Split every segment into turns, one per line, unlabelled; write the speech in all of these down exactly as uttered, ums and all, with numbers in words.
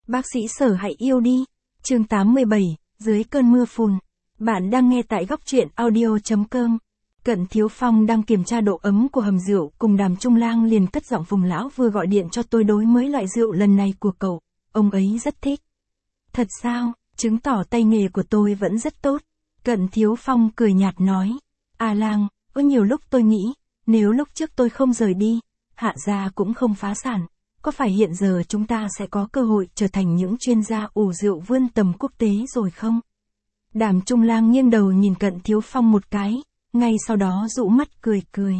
Bác sĩ Sở hãy yêu đi. Chương tám mươi bảy, dưới cơn mưa phùn. Bạn đang nghe tại góc truyện audio chấm com. Cận Thiếu Phong đang kiểm tra độ ấm của hầm rượu, cùng Đàm Trung Lang liền cất giọng: Phùng lão vừa gọi điện cho tôi đối mới loại rượu lần này của cậu, ông ấy rất thích. Thật sao? Chứng tỏ tay nghề của tôi vẫn rất tốt. Cận Thiếu Phong cười nhạt nói. À Lang, có nhiều lúc tôi nghĩ, nếu lúc trước tôi không rời đi, Hạ gia cũng không phá sản, có phải hiện giờ chúng ta sẽ có cơ hội trở thành những chuyên gia ủ rượu vươn tầm quốc tế rồi không? Đàm Trung Lang nghiêng đầu nhìn Cận Thiếu Phong một cái, ngay sau đó dụ mắt cười cười.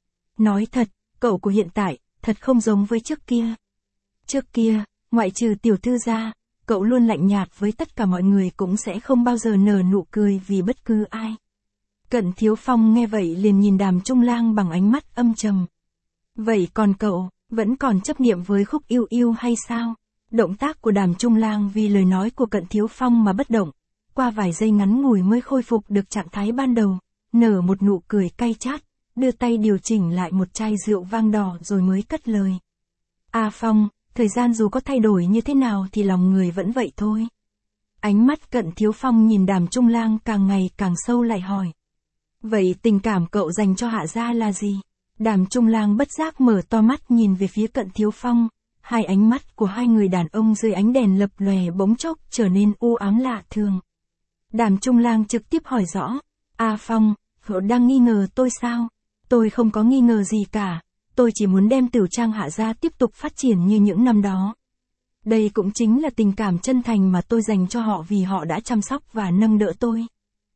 Nói thật, cậu của hiện tại, thật không giống với trước kia. Trước kia, ngoại trừ tiểu thư ra, cậu luôn lạnh nhạt với tất cả mọi người, cũng sẽ không bao giờ nở nụ cười vì bất cứ ai. Cận Thiếu Phong nghe vậy liền nhìn Đàm Trung Lang bằng ánh mắt âm trầm. Vậy còn cậu, vẫn còn chấp niệm với Khúc Yêu Yêu hay sao? Động tác của Đàm Trung Lang vì lời nói của Cận Thiếu Phong mà bất động, qua vài giây ngắn ngủi mới khôi phục được trạng thái ban đầu, nở một nụ cười cay chát, đưa tay điều chỉnh lại một chai rượu vang đỏ rồi mới cất lời. A Phong, thời gian dù có thay đổi như thế nào thì lòng người vẫn vậy thôi. Ánh mắt Cận Thiếu Phong nhìn Đàm Trung Lang càng ngày càng sâu, lại hỏi. Vậy tình cảm cậu dành cho Hạ gia là gì? Đàm Trung Lang bất giác mở to mắt nhìn về phía Cận Thiếu Phong, hai ánh mắt của hai người đàn ông dưới ánh đèn lập lòe bỗng chốc trở nên u ám lạ thường. Đàm Trung Lang trực tiếp hỏi rõ, A Phong, cậu đang nghi ngờ tôi sao? Tôi không có nghi ngờ gì cả, tôi chỉ muốn đem Tửu Trang Hạ gia tiếp tục phát triển như những năm đó. Đây cũng chính là tình cảm chân thành mà tôi dành cho họ vì họ đã chăm sóc và nâng đỡ tôi.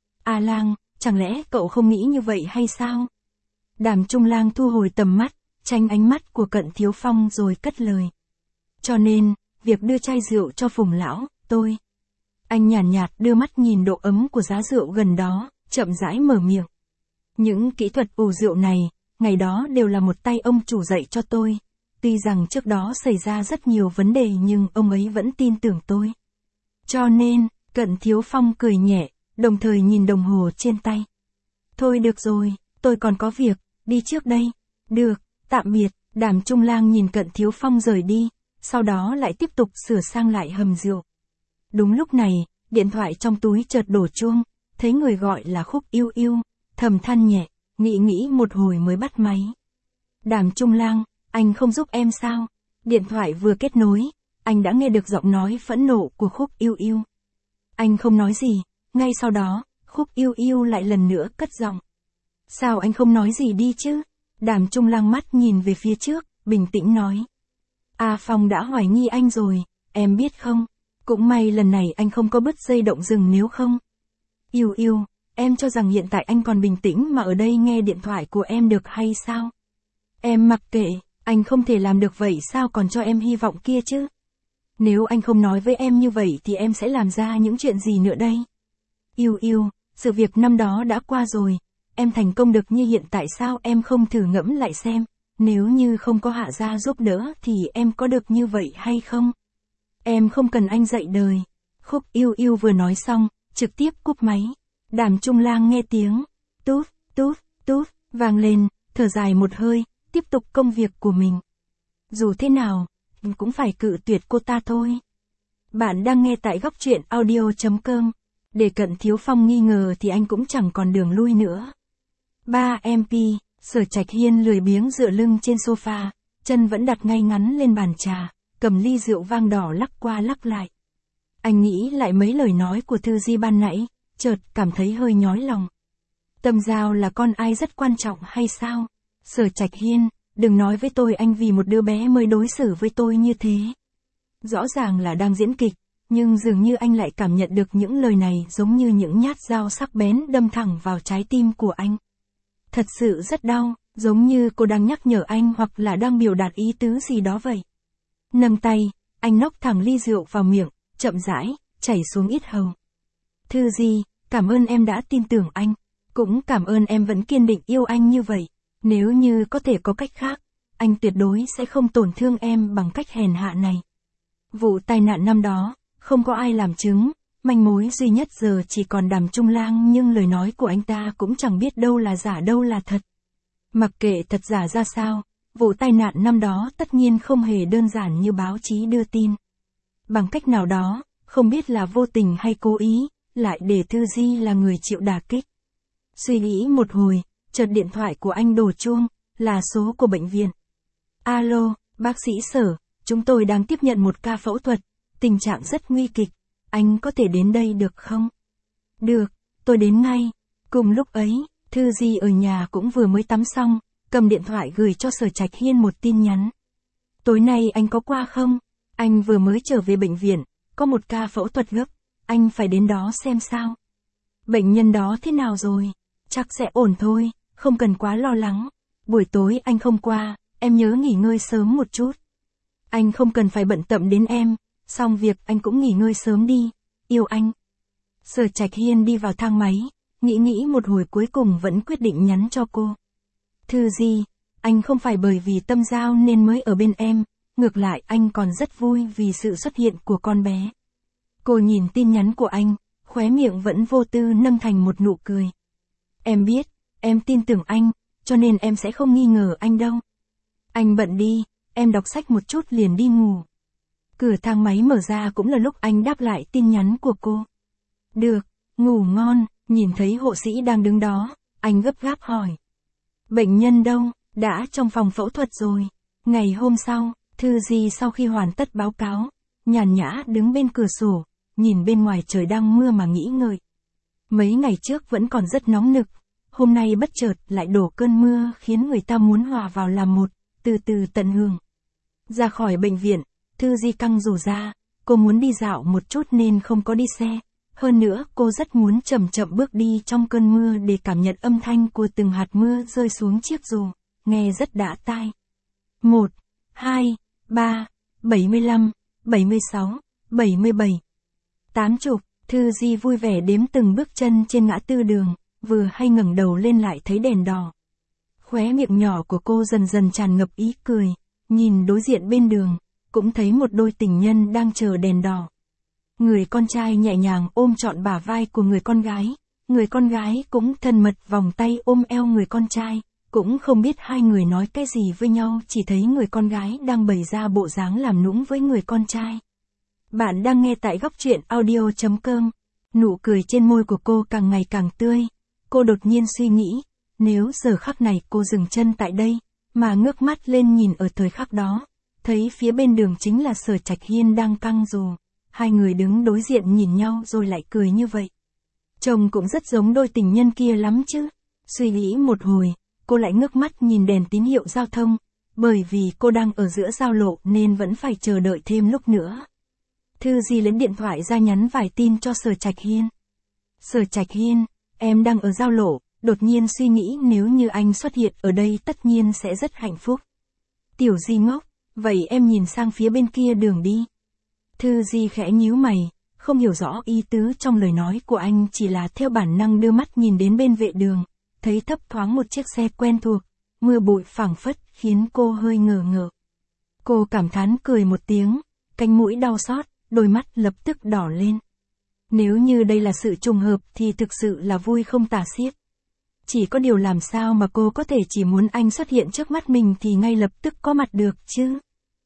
A Lang, chẳng lẽ cậu không nghĩ như vậy hay sao? Đàm Trung Lang thu hồi tầm mắt, tránh ánh mắt của Cận Thiếu Phong rồi cất lời. Cho nên, việc đưa chai rượu cho Phùng lão, tôi. Anh nhàn nhạt, nhạt đưa mắt nhìn độ ấm của giá rượu gần đó, chậm rãi mở miệng. Những kỹ thuật ủ rượu này, ngày đó đều là một tay ông chủ dạy cho tôi. Tuy rằng trước đó xảy ra rất nhiều vấn đề nhưng ông ấy vẫn tin tưởng tôi. Cho nên, Cận Thiếu Phong cười nhẹ, đồng thời nhìn đồng hồ trên tay. Thôi được rồi, tôi còn có việc, đi trước đây. Được, tạm biệt. Đàm Trung Lang nhìn Cận Thiếu Phong rời đi, sau đó lại tiếp tục sửa sang lại hầm rượu. Đúng lúc này, điện thoại trong túi chợt đổ chuông, thấy người gọi là Khúc Yêu Yêu, thầm than nhẹ, nghĩ nghĩ một hồi mới bắt máy. Đàm Trung Lang, anh không giúp em sao? Điện thoại vừa kết nối, anh đã nghe được giọng nói phẫn nộ của Khúc Yêu Yêu. Anh không nói gì, ngay sau đó, Khúc Yêu Yêu lại lần nữa cất giọng. Sao anh không nói gì đi chứ? Đàm Trung Lang mắt nhìn về phía trước, bình tĩnh nói. A Phong đã hoài nghi anh rồi, em biết không? Cũng may lần này anh không có bứt dây động rừng, nếu không. Yêu Yêu, em cho rằng hiện tại anh còn bình tĩnh mà ở đây nghe điện thoại của em được hay sao? Em mặc kệ, anh không thể làm được vậy sao còn cho em hy vọng kia chứ? Nếu anh không nói với em như vậy thì em sẽ làm ra những chuyện gì nữa đây? Yêu Yêu, sự việc năm đó đã qua rồi, em thành công được như hiện tại sao em không thử ngẫm lại xem, nếu như không có Hạ gia giúp đỡ thì em có được như vậy hay không? Em không cần anh dạy đời. Khúc Yêu Yêu vừa nói xong, trực tiếp cúp máy. Đàm Trung Lang nghe tiếng tút, tút, tút, vang lên, thở dài một hơi, tiếp tục công việc của mình. Dù thế nào, cũng phải cự tuyệt cô ta thôi. Bạn đang nghe tại góc truyện audio chấm com. Để Cận Thiếu Phong nghi ngờ thì anh cũng chẳng còn đường lui nữa. ba em pê, Sở Trạch Hiên lười biếng dựa lưng trên sofa, chân vẫn đặt ngay ngắn lên bàn trà, cầm ly rượu vang đỏ lắc qua lắc lại. Anh nghĩ lại mấy lời nói của Thư Di ban nãy, chợt cảm thấy hơi nhói lòng. Tâm Giao là con ai rất quan trọng hay sao? Sở Trạch Hiên, đừng nói với tôi anh vì một đứa bé mới đối xử với tôi như thế. Rõ ràng là đang diễn kịch, nhưng dường như anh lại cảm nhận được những lời này giống như những nhát dao sắc bén đâm thẳng vào trái tim của anh. Thật sự rất đau, giống như cô đang nhắc nhở anh hoặc là đang biểu đạt ý tứ gì đó vậy. Nâng tay, anh nốc thẳng ly rượu vào miệng, chậm rãi, chảy xuống yết hầu. Thư Di, cảm ơn em đã tin tưởng anh, cũng cảm ơn em vẫn kiên định yêu anh như vậy. Nếu như có thể có cách khác, anh tuyệt đối sẽ không tổn thương em bằng cách hèn hạ này. Vụ tai nạn năm đó, không có ai làm chứng, manh mối duy nhất giờ chỉ còn Đàm Trung Lang, nhưng lời nói của anh ta cũng chẳng biết đâu là giả đâu là thật. Mặc kệ thật giả ra sao, vụ tai nạn năm đó tất nhiên không hề đơn giản như báo chí đưa tin. bằng cách nào đó, không biết là vô tình hay cố ý, lại để Thư Di là người chịu đả kích. Suy nghĩ một hồi, chợt điện thoại của anh đổ chuông, là số của bệnh viện. Alo, bác sĩ Sở, chúng tôi đang tiếp nhận một ca phẫu thuật, tình trạng rất nguy kịch, anh có thể đến đây được không? Được, tôi đến ngay. Cùng lúc ấy, Thư Di ở nhà cũng vừa mới tắm xong, cầm điện thoại gửi cho Sở Trạch Hiên một tin nhắn. Tối nay anh có qua không? Anh vừa mới trở về bệnh viện, có một ca phẫu thuật gấp, anh phải đến đó xem sao. Bệnh nhân đó thế nào rồi? Chắc sẽ ổn thôi, không cần quá lo lắng. Buổi tối anh không qua, em nhớ nghỉ ngơi sớm một chút. Anh không cần phải bận tâm đến em, xong việc anh cũng nghỉ ngơi sớm đi, yêu anh. Sở Trạch Hiên đi vào thang máy, nghĩ nghĩ một hồi cuối cùng vẫn quyết định nhắn cho cô. Thư Di, anh không phải bởi vì tâm giao nên mới ở bên em, ngược lại anh còn rất vui vì sự xuất hiện của con bé. Cô nhìn tin nhắn của anh, khóe miệng vẫn vô tư nâng thành một nụ cười. Em biết, em tin tưởng anh, cho nên em sẽ không nghi ngờ anh đâu. Anh bận đi, em đọc sách một chút liền đi ngủ. Cửa thang máy mở ra cũng là lúc anh đáp lại tin nhắn của cô. Được, ngủ ngon, nhìn thấy hộ sĩ đang đứng đó, anh gấp gáp hỏi. Bệnh nhân đâu, đã trong phòng phẫu thuật rồi. Ngày hôm sau, Thư Di sau khi hoàn tất báo cáo, nhàn nhã đứng bên cửa sổ, nhìn bên ngoài trời đang mưa mà nghĩ ngợi. Mấy ngày trước vẫn còn rất nóng nực, hôm nay bất chợt lại đổ cơn mưa khiến người ta muốn hòa vào làm một, từ từ tận hưởng. Ra khỏi bệnh viện, Thư Di căng rổ ra, cô muốn đi dạo một chút nên không có đi xe. Hơn nữa cô rất muốn chậm chậm bước đi trong cơn mưa để cảm nhận âm thanh của từng hạt mưa rơi xuống chiếc dù, nghe rất đã tai. Một, hai, ba, bảy mươi lăm, bảy mươi sáu, bảy mươi bảy, tám chục. Thư Di vui vẻ đếm từng bước chân trên ngã tư đường, vừa hay ngẩng đầu lên lại thấy đèn đỏ. Khóe miệng nhỏ của cô dần dần tràn ngập ý cười, nhìn đối diện bên đường, cũng thấy một đôi tình nhân đang chờ đèn đỏ. Người con trai nhẹ nhàng ôm trọn bả vai của người con gái, người con gái cũng thân mật vòng tay ôm eo người con trai, cũng không biết hai người nói cái gì với nhau, chỉ thấy người con gái đang bày ra bộ dáng làm nũng với người con trai. Bạn đang nghe tại góc truyện audio chấm com. Nụ cười trên môi của cô càng ngày càng tươi. Cô đột nhiên suy nghĩ, nếu giờ khắc này cô dừng chân tại đây, mà ngước mắt lên nhìn ở thời khắc đó, thấy phía bên đường chính là Sở Trạch Hiên đang căng dù. Hai người đứng đối diện nhìn nhau rồi lại cười như vậy. Trông cũng rất giống đôi tình nhân kia lắm chứ. Suy nghĩ một hồi, cô lại ngước mắt nhìn đèn tín hiệu giao thông, bởi vì cô đang ở giữa giao lộ nên vẫn phải chờ đợi thêm lúc nữa. Thư Di lấy điện thoại ra nhắn vài tin cho Sở Trạch Hiên. Sở Trạch Hiên, em đang ở giao lộ, đột nhiên suy nghĩ nếu như anh xuất hiện ở đây tất nhiên sẽ rất hạnh phúc. Tiểu Di ngốc, vậy em nhìn sang phía bên kia đường đi. Thư Di khẽ nhíu mày, không hiểu rõ ý tứ trong lời nói của anh, chỉ là theo bản năng đưa mắt nhìn đến bên vệ đường, thấy thấp thoáng một chiếc xe quen thuộc, mưa bụi phảng phất khiến cô hơi ngờ ngợ. Cô cảm thán cười một tiếng, cánh mũi đau xót, đôi mắt lập tức đỏ lên. Nếu như đây là sự trùng hợp thì thực sự là vui không tả xiết. Chỉ có điều làm sao mà cô có thể chỉ muốn anh xuất hiện trước mắt mình thì ngay lập tức có mặt được chứ.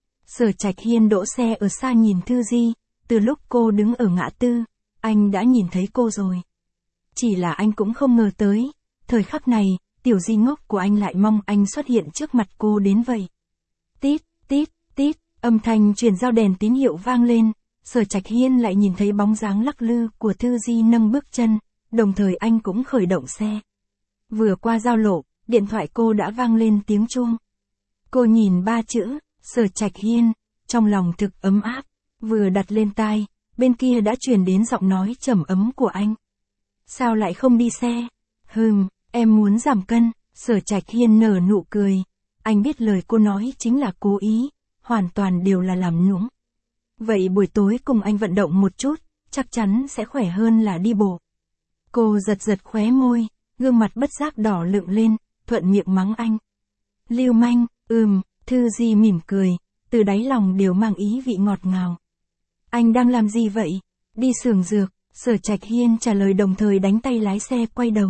Sở Trạch Hiên đỗ xe ở xa nhìn Thư Di, từ lúc cô đứng ở ngã tư, anh đã nhìn thấy cô rồi. Chỉ là anh cũng không ngờ tới, thời khắc này, tiểu Di ngốc của anh lại mong anh xuất hiện trước mặt cô đến vậy. Tít, tít, tít, âm thanh truyền giao đèn tín hiệu vang lên, Sở Trạch Hiên lại nhìn thấy bóng dáng lắc lư của Thư Di nâng bước chân, đồng thời anh cũng khởi động xe. Vừa qua giao lộ, điện thoại cô đã vang lên tiếng chuông. Cô nhìn ba chữ, Sở Trạch Hiên, trong lòng thực ấm áp, vừa đặt lên tai, bên kia đã truyền đến giọng nói trầm ấm của anh. Sao lại không đi xe? Hừm, em muốn giảm cân. Sở Trạch Hiên nở nụ cười, anh biết lời cô nói chính là cố ý, hoàn toàn đều là làm nũng. Vậy buổi tối cùng anh vận động một chút, chắc chắn sẽ khỏe hơn là đi bộ. Cô giật giật khóe môi, gương mặt bất giác đỏ lựng lên, thuận miệng mắng anh. Lưu manh, ừm. Thư Di mỉm cười, từ đáy lòng đều mang ý vị ngọt ngào. Anh đang làm gì vậy? Đi xưởng dược. Sở Trạch Hiên trả lời đồng thời đánh tay lái xe quay đầu.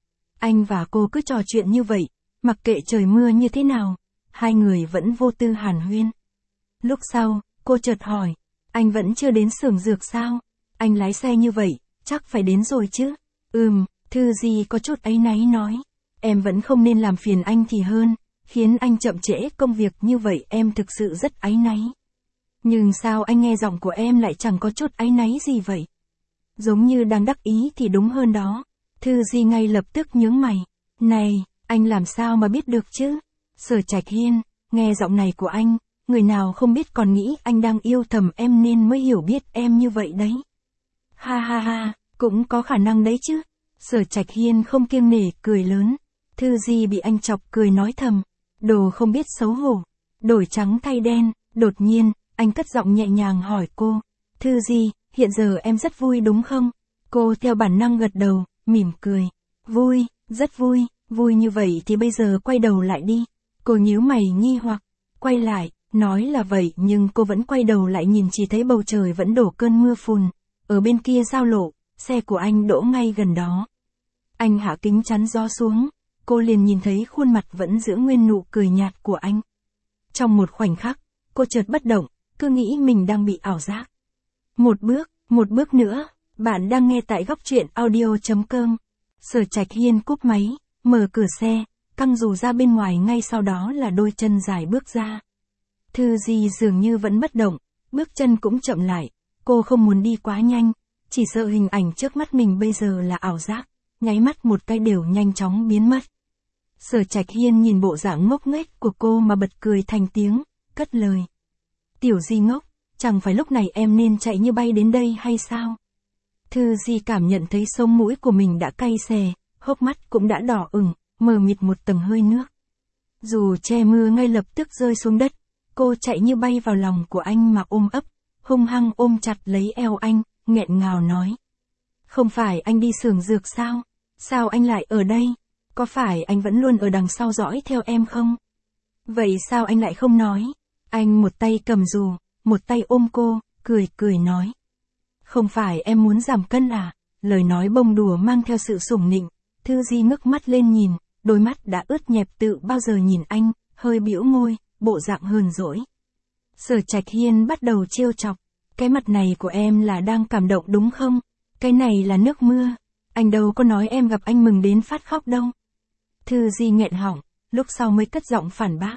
Anh và cô cứ trò chuyện như vậy, mặc kệ trời mưa như thế nào, hai người vẫn vô tư hàn huyên. Lúc sau, cô chợt hỏi, Anh vẫn chưa đến xưởng dược sao? Anh lái xe như vậy, chắc phải đến rồi chứ. Ừm, Thư Di có chút áy náy nói. Em vẫn không nên làm phiền anh thì hơn, khiến anh chậm trễ công việc như vậy em thực sự rất áy náy. Nhưng sao anh nghe giọng của em lại chẳng có chút áy náy gì vậy? Giống như đang đắc ý thì đúng hơn đó. Thư Di ngay lập tức nhướng mày. Này, anh làm sao mà biết được chứ? Sở Trạch Hiên, nghe giọng này của anh, người nào không biết còn nghĩ anh đang yêu thầm em nên mới hiểu biết em như vậy đấy. Ha ha ha, cũng có khả năng đấy chứ. Sở Trạch Hiên không kiêng nể cười lớn. Thư Di bị anh chọc cười nói thầm. Đồ không biết xấu hổ. Đổi trắng thay đen, đột nhiên, anh cất giọng nhẹ nhàng hỏi cô. Thư Di, hiện giờ em rất vui đúng không? Cô theo bản năng gật đầu, mỉm cười. Vui, rất vui, vui như vậy thì bây giờ quay đầu lại đi. Cô nhíu mày nghi hoặc, quay lại, nói là vậy nhưng cô vẫn quay đầu lại nhìn chỉ thấy bầu trời vẫn đổ cơn mưa phùn. Ở bên kia giao lộ, xe của anh đỗ ngay gần đó. Anh hạ kính chắn gió xuống, cô liền nhìn thấy khuôn mặt vẫn giữ nguyên nụ cười nhạt của anh. Trong một khoảnh khắc, cô chợt bất động, cứ nghĩ mình đang bị ảo giác. Một bước, một bước nữa, bạn đang nghe tại góc truyện audio chấm com. Sở Trạch Hiên cúp máy, mở cửa xe, căng dù ra bên ngoài ngay sau đó là đôi chân dài bước ra. Thư Di dường như vẫn bất động, bước chân cũng chậm lại, cô không muốn đi quá nhanh, chỉ sợ hình ảnh trước mắt mình bây giờ là ảo giác, nháy mắt một cái đều nhanh chóng biến mất. Sở Trạch Hiên nhìn bộ dạng ngốc nghếch của cô mà bật cười thành tiếng, cất lời. Tiểu Di ngốc, chẳng phải lúc này em nên chạy như bay đến đây hay sao? Thư Di cảm nhận thấy sống mũi của mình đã cay xè, hốc mắt cũng đã đỏ ửng, mờ mịt một tầng hơi nước. Dù che mưa ngay lập tức rơi xuống đất, cô chạy như bay vào lòng của anh mà ôm ấp, hung hăng ôm chặt lấy eo anh, nghẹn ngào nói. Không phải anh đi xưởng dược sao? Sao anh lại ở đây? Có phải anh vẫn luôn ở đằng sau dõi theo em không? Vậy sao anh lại không nói? Anh một tay cầm dù, một tay ôm cô, cười cười nói. Không phải em muốn giảm cân à? Lời nói bông đùa mang theo sự sủng nịnh. Thư Di ngước mắt lên nhìn, đôi mắt đã ướt nhẹp tự bao giờ nhìn anh, hơi bĩu môi, bộ dạng hờn dỗi. Sở Trạch Hiên bắt đầu trêu chọc. Cái mặt này của em là đang cảm động đúng không? Cái này là nước mưa. Anh đâu có nói em gặp anh mừng đến phát khóc đâu. Thư Di nghẹn họng, lúc sau mới cất giọng phản bác.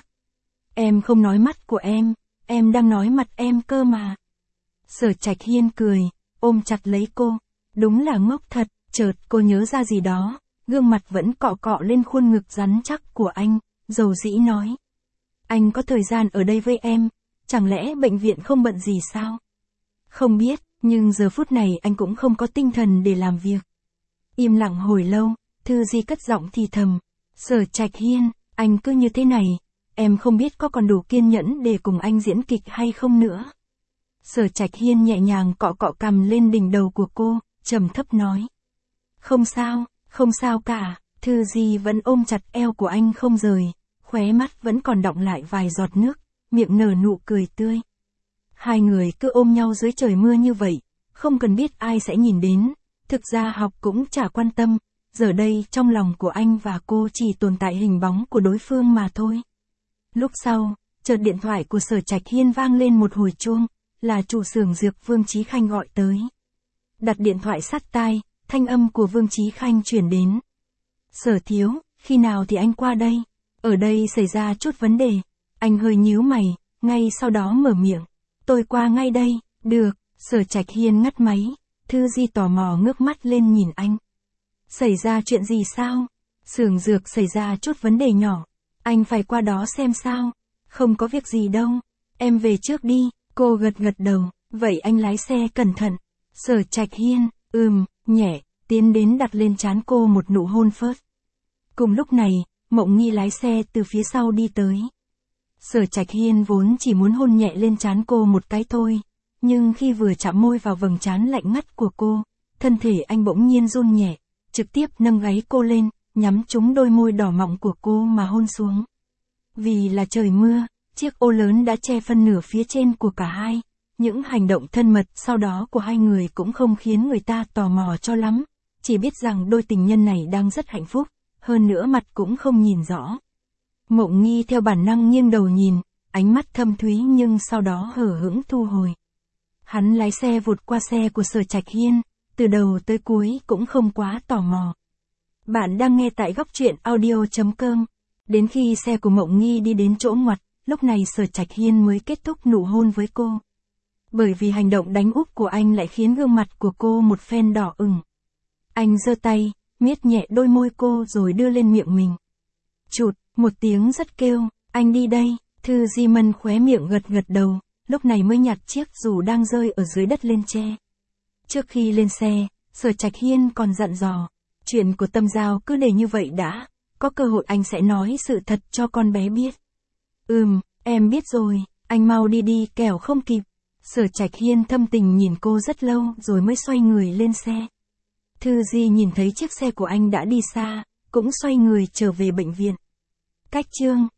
Em không nói mắt của em, em đang nói mặt em cơ mà. Sở Trạch Hiên cười, ôm chặt lấy cô. Đúng là ngốc thật, chợt cô nhớ ra gì đó, gương mặt vẫn cọ cọ lên khuôn ngực rắn chắc của anh, dầu dĩ nói. Anh có thời gian ở đây với em, chẳng lẽ bệnh viện không bận gì sao? Không biết, nhưng giờ phút này anh cũng không có tinh thần để làm việc. Im lặng hồi lâu, Thư Di cất giọng thì thầm. Sở Trạch Hiên, anh cứ như thế này, em không biết có còn đủ kiên nhẫn để cùng anh diễn kịch hay không nữa. Sở Trạch Hiên nhẹ nhàng cọ cọ cằm lên đỉnh đầu của cô, trầm thấp nói. Không sao, không sao cả. Thư Di vẫn ôm chặt eo của anh không rời, khóe mắt vẫn còn đọng lại vài giọt nước, miệng nở nụ cười tươi. Hai người cứ ôm nhau dưới trời mưa như vậy, không cần biết ai sẽ nhìn đến, thực ra học cũng chả quan tâm, giờ đây trong lòng của anh và cô chỉ tồn tại hình bóng của đối phương mà thôi. Lúc sau, chợt điện thoại của Sở Trạch Hiên vang lên một hồi chuông, là chủ xưởng dược Vương Chí Khanh gọi tới. Đặt điện thoại sát tai, thanh âm của Vương Chí Khanh chuyển đến. Sở thiếu, khi nào thì anh qua đây? Ở đây xảy ra chút vấn đề. Anh hơi nhíu mày, ngay sau đó mở miệng. Tôi qua ngay đây, được. Sở Trạch Hiên ngắt máy, Thư Di tò mò ngước mắt lên nhìn anh. Xảy ra chuyện gì sao? Xưởng dược xảy ra chút vấn đề nhỏ. Anh phải qua đó xem sao. Không có việc gì đâu. Em về trước đi. Cô gật gật đầu. Vậy anh lái xe cẩn thận. Sở Trạch Hiên, ừm, nhẹ, tiến đến đặt lên trán cô một nụ hôn phớt. Cùng lúc này, Mộng Nghi lái xe từ phía sau đi tới. Sở Trạch Hiên vốn chỉ muốn hôn nhẹ lên trán cô một cái thôi, nhưng khi vừa chạm môi vào vầng trán lạnh ngắt của cô, thân thể anh bỗng nhiên run nhẹ, trực tiếp nâng gáy cô lên, nhắm trúng đôi môi đỏ mọng của cô mà hôn xuống. Vì là trời mưa, chiếc ô lớn đã che phân nửa phía trên của cả hai, những hành động thân mật sau đó của hai người cũng không khiến người ta tò mò cho lắm, chỉ biết rằng đôi tình nhân này đang rất hạnh phúc, hơn nữa mặt cũng không nhìn rõ. Mộng Nghi theo bản năng nghiêng đầu nhìn, ánh mắt thâm thúy nhưng sau đó hờ hững thu hồi. Hắn lái xe vụt qua xe của Sở Trạch Hiên, từ đầu tới cuối cũng không quá tò mò. Bạn đang nghe tại góc truyện audio.com. Đến khi xe của Mộng Nghi đi đến chỗ ngoặt, lúc này Sở Trạch Hiên mới kết thúc nụ hôn với cô. Bởi vì hành động đánh úp của anh lại khiến gương mặt của cô một phen đỏ ửng. Anh giơ tay, miết nhẹ đôi môi cô rồi đưa lên miệng mình. Chụt, một tiếng rất kêu, anh đi đây. Thư Di Mân khóe miệng gật gật đầu, lúc này mới nhặt chiếc dù đang rơi ở dưới đất lên tre. Trước khi lên xe, Sở Trạch Hiên còn dặn dò, chuyện của Tâm Giao cứ để như vậy đã, có cơ hội anh sẽ nói sự thật cho con bé biết. Ừm, em biết rồi, anh mau đi đi kẻo không kịp. Sở Trạch Hiên thâm tình nhìn cô rất lâu rồi mới xoay người lên xe. Thư Di nhìn thấy chiếc xe của anh đã đi xa, cũng xoay người trở về bệnh viện. Cách chương